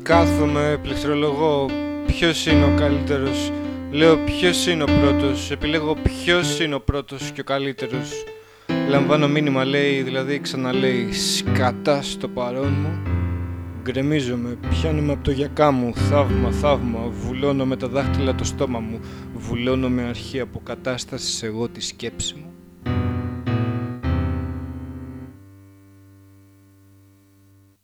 Κάθομαι, πληκτρολογώ ποιος είναι ο καλύτερος. Λέω ποιος είναι ο πρώτος. Επιλέγω ποιος είναι ο πρώτος και ο καλύτερος. Λαμβάνω μήνυμα, λέει, δηλαδή ξαναλέει σκατά στο παρόν μου. Γκρεμίζομαι, πιάνομαι από το γιακά μου. Θαύμα, θαύμα, βουλώνω με τα δάχτυλα το στόμα μου. Βουλώνω με αρχή αποκατάστασης εγώ τη σκέψη μου.